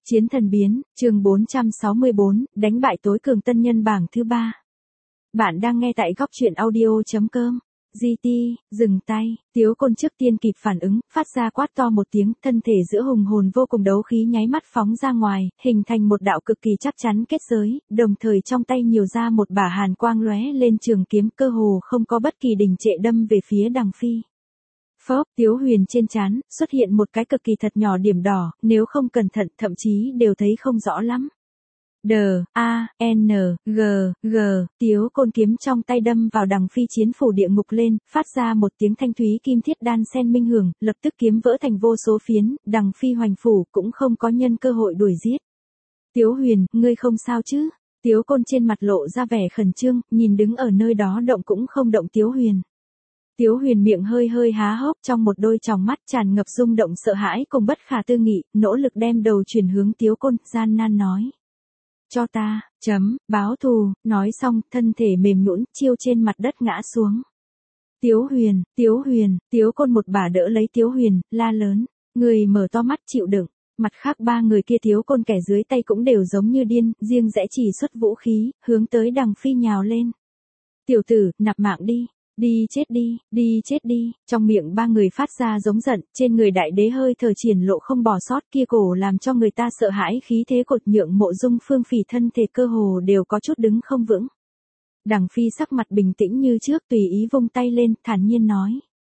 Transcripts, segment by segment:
Chiến thần biến, chương 464, đánh bại tối cường tân nhân bảng thứ 3. Bạn đang nghe tại góc truyện audio.com. GT, dừng tay, Tiếu Côn trước tiên kịp phản ứng, phát ra quát to một tiếng, thân thể giữa hùng hồn vô cùng đấu khí nháy mắt phóng ra ngoài, hình thành một đạo cực kỳ chắc chắn kết giới, đồng thời trong tay nhiều ra một bả hàn quang lóe lên trường kiếm, cơ hồ không có bất kỳ đình trệ đâm về phía Đằng Phi. Phốc, Tiếu Huyền trên trán xuất hiện một cái cực kỳ thật nhỏ điểm đỏ, nếu không cẩn thận thậm chí đều thấy không rõ lắm. D-A-N-G-G, Tiếu Côn kiếm trong tay đâm vào Đằng Phi chiến phủ địa ngục lên, phát ra một tiếng thanh thúy kim thiết đan sen minh hưởng, lập tức kiếm vỡ thành vô số phiến, Đằng Phi hoành phủ cũng không có nhân cơ hội đuổi giết. Tiếu Huyền, ngươi không sao chứ? Tiếu Côn trên mặt lộ ra vẻ khẩn trương, nhìn đứng ở nơi đó động cũng không động Tiếu Huyền. Tiếu Huyền miệng hơi hơi há hốc, trong một đôi tròng mắt tràn ngập rung động sợ hãi cùng bất khả tư nghị, nỗ lực đem đầu chuyển hướng Tiếu Côn, gian nan nói. Cho ta, báo thù, nói xong, thân thể mềm nhũn chiêu trên mặt đất ngã xuống. Tiếu Huyền, Tiếu Côn một bà đỡ lấy Tiếu Huyền, la lớn, người mở to mắt chịu đựng, mặt khác ba người kia Tiếu Côn kẻ dưới tay cũng đều giống như điên, riêng rẽ chỉ xuất vũ khí, hướng tới Đằng Phi nhào lên. Tiểu tử, nạp mạng đi. Đi chết đi, trong miệng ba người phát ra giống giận, trên người đại đế hơi thở triển lộ không bỏ sót, kia cổ làm cho người ta sợ hãi khí thế cột nhượng Mộ Dung Phương Phỉ thân thể cơ hồ đều có chút đứng không vững. Đằng Phi sắc mặt bình tĩnh như trước, tùy ý vung tay lên, thản nhiên nói.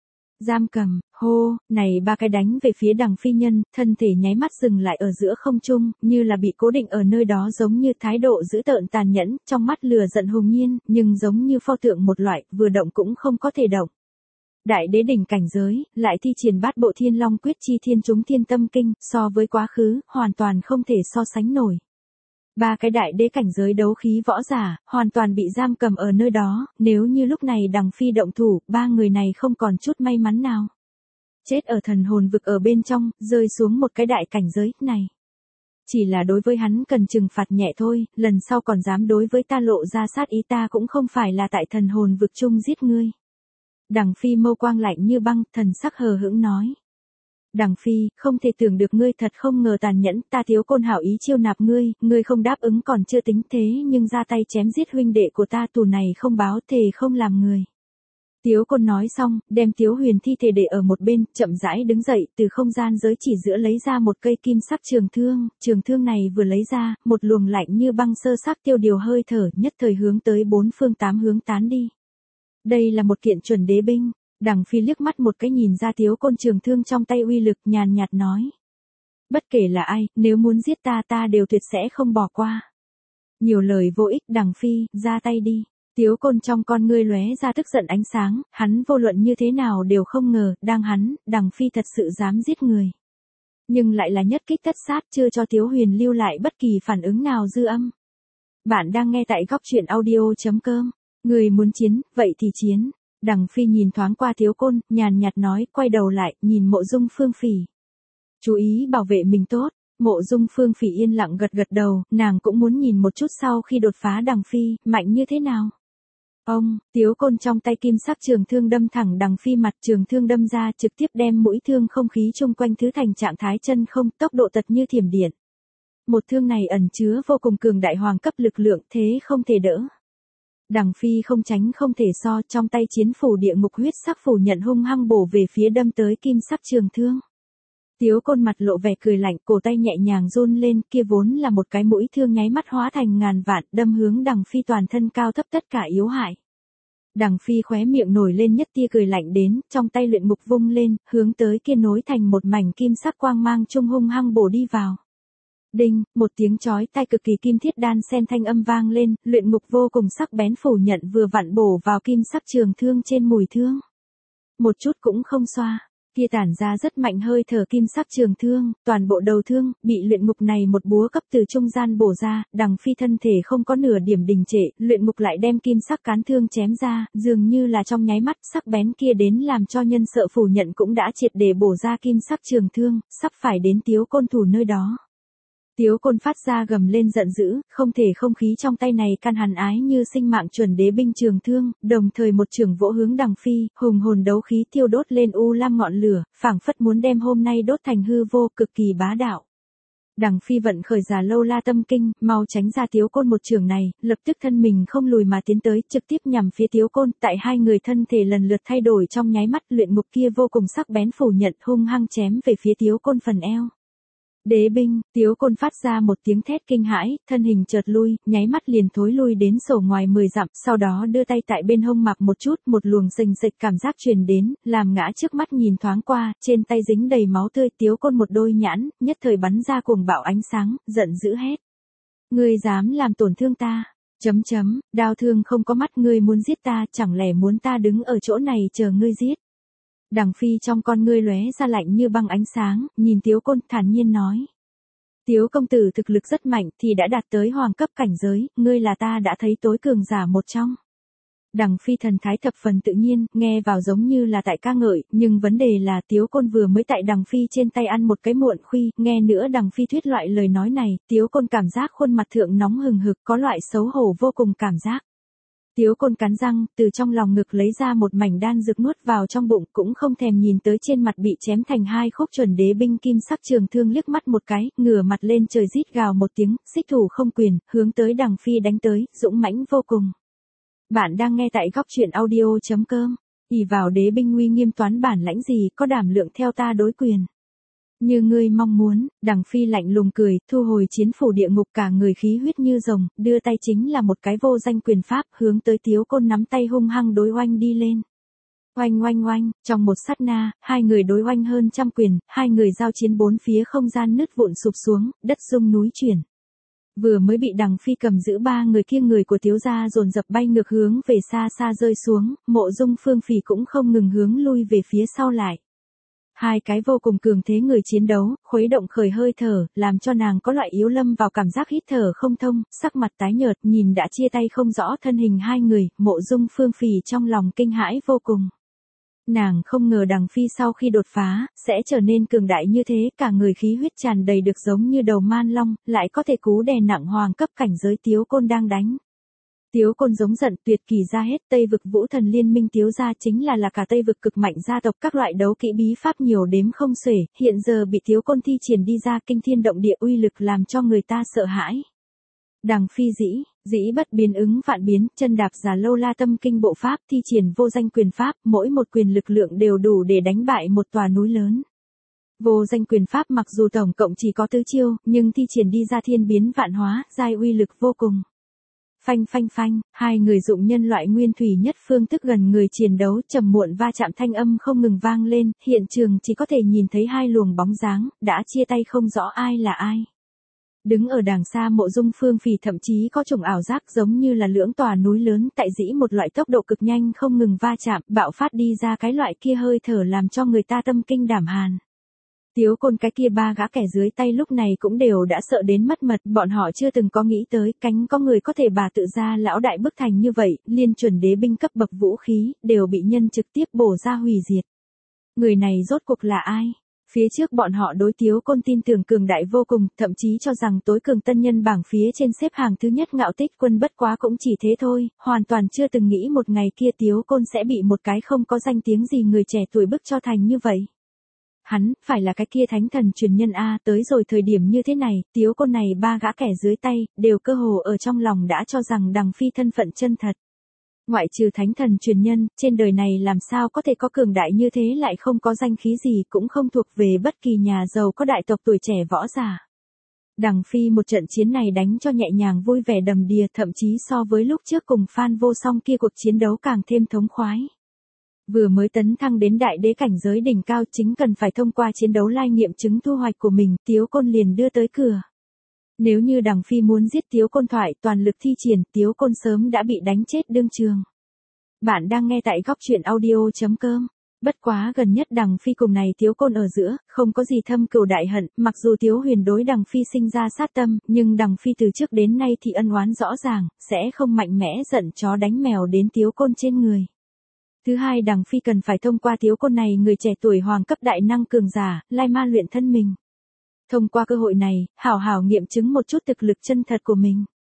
Giam cầm, hô, này ba cái đánh về phía Đằng Phi nhân, thân thể nháy mắt dừng lại ở giữa không trung, như là bị cố định ở nơi đó, giống như thái độ dữ tợn tàn nhẫn, trong mắt lửa giận hùng nhiên, nhưng giống như pho tượng một loại, vừa động cũng không có thể động. Đại đế đỉnh cảnh giới, lại thi triển bát bộ thiên long quyết chi thiên chúng thiên tâm kinh, so với quá khứ, hoàn toàn không thể so sánh nổi. Ba cái đại đế cảnh giới đấu khí võ giả, hoàn toàn bị giam cầm ở nơi đó, nếu như lúc này Đằng Phi động thủ, ba người này không còn chút may mắn nào. Chết ở thần hồn vực ở bên trong, rơi xuống một cái đại cảnh giới này. Chỉ là đối với hắn cần trừng phạt nhẹ thôi, lần sau còn dám đối với ta lộ ra sát ý, ta cũng không phải là tại thần hồn vực chung giết ngươi. Đằng Phi mâu quang lạnh như băng, thần sắc hờ hững nói. Đằng Phi, không thể tưởng được ngươi thật không ngờ tàn nhẫn, ta Tiếu Côn hảo ý chiêu nạp ngươi không đáp ứng còn chưa tính, thế nhưng ra tay chém giết huynh đệ của ta, tù này không báo, thề không làm người. Tiếu Côn nói xong, đem Tiếu Huyền thi thể để ở một bên, chậm rãi đứng dậy, từ không gian giới chỉ giữa lấy ra một cây kim sắc trường thương này vừa lấy ra, một luồng lạnh như băng sơ sắc tiêu điều hơi thở, nhất thời hướng tới bốn phương tám hướng tán đi. Đây là một kiện chuẩn đế binh. Đằng Phi liếc mắt một cái nhìn ra Tiếu Côn trường thương trong tay uy lực, nhàn nhạt nói. Bất kể là ai, nếu muốn giết ta đều tuyệt sẽ không bỏ qua. Nhiều lời vô ích, Đằng Phi, ra tay đi. Tiếu Côn trong con ngươi lóe ra tức giận ánh sáng, hắn vô luận như thế nào đều không ngờ, Đằng Phi thật sự dám giết người. Nhưng lại là nhất kích tất sát, chưa cho Tiếu Huyền lưu lại bất kỳ phản ứng nào dư âm. Bạn đang nghe tại góc truyện audio.com. Người muốn chiến, vậy thì chiến. Đằng Phi nhìn thoáng qua Tiếu Côn, nhàn nhạt nói, quay đầu lại, nhìn Mộ Dung Phương Phỉ. Chú ý bảo vệ mình tốt. Mộ Dung Phương Phỉ yên lặng gật gật đầu, nàng cũng muốn nhìn một chút sau khi đột phá Đằng Phi, mạnh như thế nào. Tiếu Côn trong tay kim sắc trường thương đâm thẳng Đằng Phi mặt, trường thương đâm ra trực tiếp đem mũi thương không khí chung quanh thứ thành trạng thái chân không, tốc độ tật như thiểm điện. Một thương này ẩn chứa vô cùng cường đại hoàng cấp lực lượng, thế không thể đỡ. Đằng Phi không tránh không thể so, trong tay chiến phủ địa ngục huyết sắc phủ nhận hung hăng bổ về phía đâm tới kim sắc trường thương. Tiếu Côn mặt lộ vẻ cười lạnh, cổ tay nhẹ nhàng run lên, kia vốn là một cái mũi thương nháy mắt hóa thành ngàn vạn, đâm hướng Đằng Phi toàn thân cao thấp tất cả yếu hại. Đằng Phi khóe miệng nổi lên nhất tia cười lạnh đến, trong tay luyện ngục vung lên, hướng tới kia nối thành một mảnh kim sắc quang mang trung hung hăng bổ đi vào. Đinh, một tiếng chói tai cực kỳ kim thiết đan sen thanh âm vang lên, luyện ngục vô cùng sắc bén phủ nhận vừa vặn bổ vào kim sắc trường thương trên mũi thương. Một chút cũng không xoa, kia tản ra rất mạnh hơi thở kim sắc trường thương, toàn bộ đầu thương, bị luyện ngục này một búa cấp từ trung gian bổ ra, Đằng Phi thân thể không có nửa điểm đình trệ, luyện ngục lại đem kim sắc cán thương chém ra, dường như là trong nháy mắt, sắc bén kia đến làm cho nhân sợ phủ nhận cũng đã triệt để bổ ra kim sắc trường thương, sắp phải đến Tiếu Côn thủ nơi đó. Tiếu Côn phát ra gầm lên giận dữ, không thể không khí trong tay này can hàn ái như sinh mạng chuẩn đế binh trường thương, đồng thời một trường vỗ hướng Đằng Phi, hùng hồn đấu khí thiêu đốt lên u lam ngọn lửa, phảng phất muốn đem hôm nay đốt thành hư vô, cực kỳ bá đạo. Đằng Phi vận khởi giả lâu la tâm kinh, mau tránh ra Tiếu Côn một trường này, lập tức thân mình không lùi mà tiến tới, trực tiếp nhằm phía Tiếu Côn, tại hai người thân thể lần lượt thay đổi trong nháy mắt, luyện ngục kia vô cùng sắc bén phủ nhận, hung hăng chém về phía Tiếu Côn phần eo. Đế binh, Tiếu Côn phát ra một tiếng thét kinh hãi, thân hình chợt lui, nháy mắt liền thối lui đến sổ ngoài 10 dặm, sau đó đưa tay tại bên hông mặc một chút, một luồng rình rịch cảm giác truyền đến, làm ngã trước mắt nhìn thoáng qua, trên tay dính đầy máu tươi, Tiếu Côn một đôi nhãn, nhất thời bắn ra cuồng bạo ánh sáng, giận dữ hét. Ngươi dám làm tổn thương ta? Đao thương không có mắt, ngươi muốn giết ta, chẳng lẽ muốn ta đứng ở chỗ này chờ ngươi giết? Đằng Phi trong con ngươi lóe ra lạnh như băng ánh sáng, nhìn Tiếu Côn thản nhiên nói. Tiếu công tử thực lực rất mạnh thì đã đạt tới hoàng cấp cảnh giới, ngươi là ta đã thấy tối cường giả một trong. Đằng Phi thần thái thập phần tự nhiên, nghe vào giống như là tại ca ngợi, nhưng vấn đề là Tiếu Côn vừa mới tại Đằng Phi trên tay ăn một cái muộn khuy, nghe nữa Đằng Phi thuyết loại lời nói này, Tiếu Côn cảm giác khuôn mặt thượng nóng hừng hực, có loại xấu hổ vô cùng cảm giác. Tiếu Côn cắn răng, từ trong lòng ngực lấy ra một mảnh đan dược nuốt vào trong bụng, cũng không thèm nhìn tới trên mặt bị chém thành hai khúc chuẩn đế binh kim sắc trường thương, liếc mắt một cái, ngửa mặt lên trời rít gào một tiếng, xích thủ không quyền, hướng tới Đằng Phi đánh tới, dũng mãnh vô cùng. Bạn đang nghe tại góc truyện audio.com. Ỷ vào đế binh uy nghiêm toán bản lãnh gì, có đảm lượng theo ta đối quyền. Như ngươi mong muốn, Đằng Phi lạnh lùng cười, thu hồi chiến phủ địa ngục, cả người khí huyết như rồng, đưa tay chính là một cái vô danh quyền pháp, hướng tới Tiếu Côn nắm tay hung hăng đối oanh đi lên. Oanh oanh oanh, trong một sát na, hai người đối oanh hơn trăm quyền, hai người giao chiến bốn phía không gian nứt vụn sụp xuống, đất rung núi chuyển. Vừa mới bị Đằng Phi cầm giữ ba người kia, người của Tiếu gia dồn dập bay ngược hướng về xa xa rơi xuống, Mộ Dung Phương Phỉ cũng không ngừng hướng lui về phía sau lại. Hai cái vô cùng cường thế người chiến đấu, khuấy động khởi hơi thở, làm cho nàng có loại yếu lâm vào cảm giác hít thở không thông, sắc mặt tái nhợt, nhìn đã chia tay không rõ thân hình hai người, Mộ Dung Phương Phỉ trong lòng kinh hãi vô cùng. Nàng không ngờ Đằng Phi sau khi đột phá, sẽ trở nên cường đại như thế, cả người khí huyết tràn đầy được giống như đầu man long, lại có thể cú đè nặng hoàng cấp cảnh giới Tiếu Côn đang đánh. Tiếu Côn giống giận, tuyệt kỳ ra hết, Tây vực Vũ Thần Liên minh Tiếu gia chính là cả Tây vực cực mạnh gia tộc, các loại đấu kỹ bí pháp nhiều đếm không xuể, hiện giờ bị Tiếu Côn thi triển đi ra kinh thiên động địa uy lực làm cho người ta sợ hãi. Đằng Phi dĩ bất biến ứng vạn biến, chân đạp giả lâu la tâm kinh bộ pháp, thi triển vô danh quyền pháp, mỗi một quyền lực lượng đều đủ để đánh bại một tòa núi lớn. Vô danh quyền pháp mặc dù tổng cộng chỉ có tứ chiêu, nhưng thi triển đi ra thiên biến vạn hóa, giai uy lực vô cùng. Phanh phanh phanh, hai người dụng nhân loại nguyên thủy nhất phương thức gần người chiến đấu, trầm muộn va chạm thanh âm không ngừng vang lên, hiện trường chỉ có thể nhìn thấy hai luồng bóng dáng, đã chia tay không rõ ai là ai. Đứng ở đàng xa Mộ Dung Phương Phỉ thậm chí có chủng ảo giác giống như là lưỡng tòa núi lớn tại dĩ một loại tốc độ cực nhanh không ngừng va chạm, bạo phát đi ra cái loại kia hơi thở làm cho người ta tâm kinh đảm hàn. Tiếu Côn cái kia ba gã kẻ dưới tay lúc này cũng đều đã sợ đến mất mật, bọn họ chưa từng có nghĩ tới cánh có người có thể bà tự ra lão đại bức thành như vậy, liên chuẩn đế binh cấp bậc vũ khí, đều bị nhân trực tiếp bổ ra hủy diệt. Người này rốt cuộc là ai? Phía trước bọn họ đối Tiếu Côn tin tưởng cường đại vô cùng, thậm chí cho rằng tối cường tân nhân bảng phía trên xếp hàng thứ nhất Ngạo Tích Quân, bất quá cũng chỉ thế thôi, hoàn toàn chưa từng nghĩ một ngày kia Tiếu Côn sẽ bị một cái không có danh tiếng gì người trẻ tuổi bức cho thành như vậy. Hắn, phải là cái kia thánh thần truyền nhân A, tới rồi thời điểm như thế này, Tiếu Côn này ba gã kẻ dưới tay, đều cơ hồ ở trong lòng đã cho rằng Đằng Phi thân phận chân thật. Ngoại trừ thánh thần truyền nhân, trên đời này làm sao có thể có cường đại như thế lại không có danh khí gì, cũng không thuộc về bất kỳ nhà giàu có đại tộc tuổi trẻ võ giả. Đằng Phi một trận chiến này đánh cho nhẹ nhàng vui vẻ đầm đìa, thậm chí so với lúc trước cùng Phan Vô Song kia cuộc chiến đấu càng thêm thống khoái. Vừa mới tấn thăng đến đại đế cảnh giới đỉnh cao, chính cần phải thông qua chiến đấu lai nghiệm chứng thu hoạch của mình, Tiếu Côn liền đưa tới cửa. Nếu như Đằng Phi muốn giết Tiếu Côn thoại toàn lực thi triển, Tiếu Côn sớm đã bị đánh chết đương trường. Bạn đang nghe tại góc truyện audio.com. Bất quá gần nhất Đằng Phi cùng này Tiếu Côn ở giữa, không có gì thâm cừu đại hận, mặc dù Tiếu Huyền đối Đằng Phi sinh ra sát tâm, nhưng Đằng Phi từ trước đến nay thì ân oán rõ ràng, sẽ không mạnh mẽ giận chó đánh mèo đến Tiếu Côn trên người. Thứ hai, Đằng Phi cần phải thông qua Tiếu Côn này người trẻ tuổi hoàng cấp đại năng cường giả, lai ma luyện thân mình. Thông qua cơ hội này, hảo hảo nghiệm chứng một chút thực lực chân thật của mình.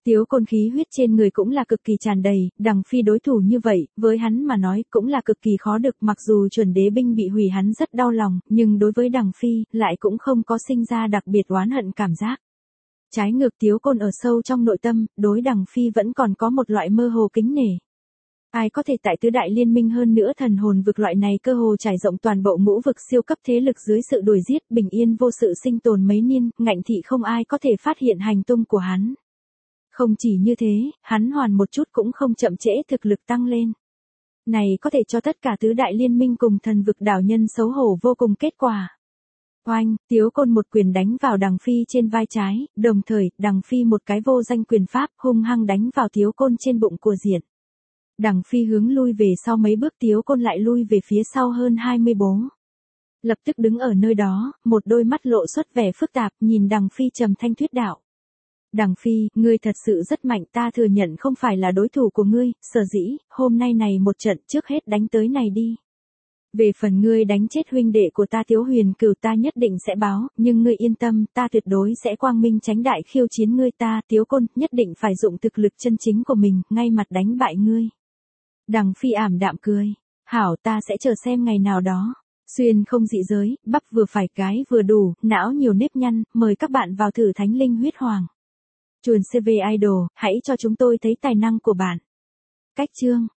Tiếu Côn khí huyết trên người cũng là cực kỳ tràn đầy, Đằng Phi đối thủ như vậy, với hắn mà nói cũng là cực kỳ khó được, mặc dù chuẩn đế binh bị hủy hắn rất đau lòng, nhưng đối với Đằng Phi, lại cũng không có sinh ra đặc biệt oán hận cảm giác. Trái ngược Tiếu Côn ở sâu trong nội tâm, đối Đằng Phi vẫn còn có một loại mơ hồ kính nể. Ai có thể tại tứ đại liên minh hơn nữa thần hồn vực loại này cơ hồ trải rộng toàn bộ ngũ vực siêu cấp thế lực dưới sự đuổi giết bình yên vô sự sinh tồn mấy niên, ngạnh thị không ai có thể phát hiện hành tung của hắn. Không chỉ như thế, hắn hoàn một chút cũng không chậm trễ thực lực tăng lên. Này có thể cho tất cả tứ đại liên minh cùng thần vực đảo nhân xấu hổ vô cùng kết quả. Oanh, Tiếu Côn một quyền đánh vào Đằng Phi trên vai trái, đồng thời, Đằng Phi một cái vô danh quyền pháp hung hăng đánh vào Tiếu Côn trên bụng của diện. Đằng Phi hướng lui về sau mấy bước, Tiếu Côn lại lui về phía sau hơn 20 bố. Lập tức đứng ở nơi đó, một đôi mắt lộ xuất vẻ phức tạp nhìn Đằng Phi trầm thanh thuyết đạo. Đằng Phi, ngươi thật sự rất mạnh, ta thừa nhận không phải là đối thủ của ngươi, sở dĩ, hôm nay này một trận trước hết đánh tới này đi. Về phần ngươi đánh chết huynh đệ của ta Tiếu Huyền Cửu ta nhất định sẽ báo, nhưng ngươi yên tâm, ta tuyệt đối sẽ quang minh tránh đại khiêu chiến ngươi, ta Tiếu Côn nhất định phải dụng thực lực chân chính của mình, ngay mặt đánh bại ngươi. Đằng Phi ảm đạm cười, hảo, ta sẽ chờ xem ngày nào đó. Xuyên không dị giới, bắp vừa phải cái vừa đủ, não nhiều nếp nhăn, mời các bạn vào thử Thánh Linh Huyết Hoàng. Chuồn CV Idol, hãy cho chúng tôi thấy tài năng của bạn. Cách chương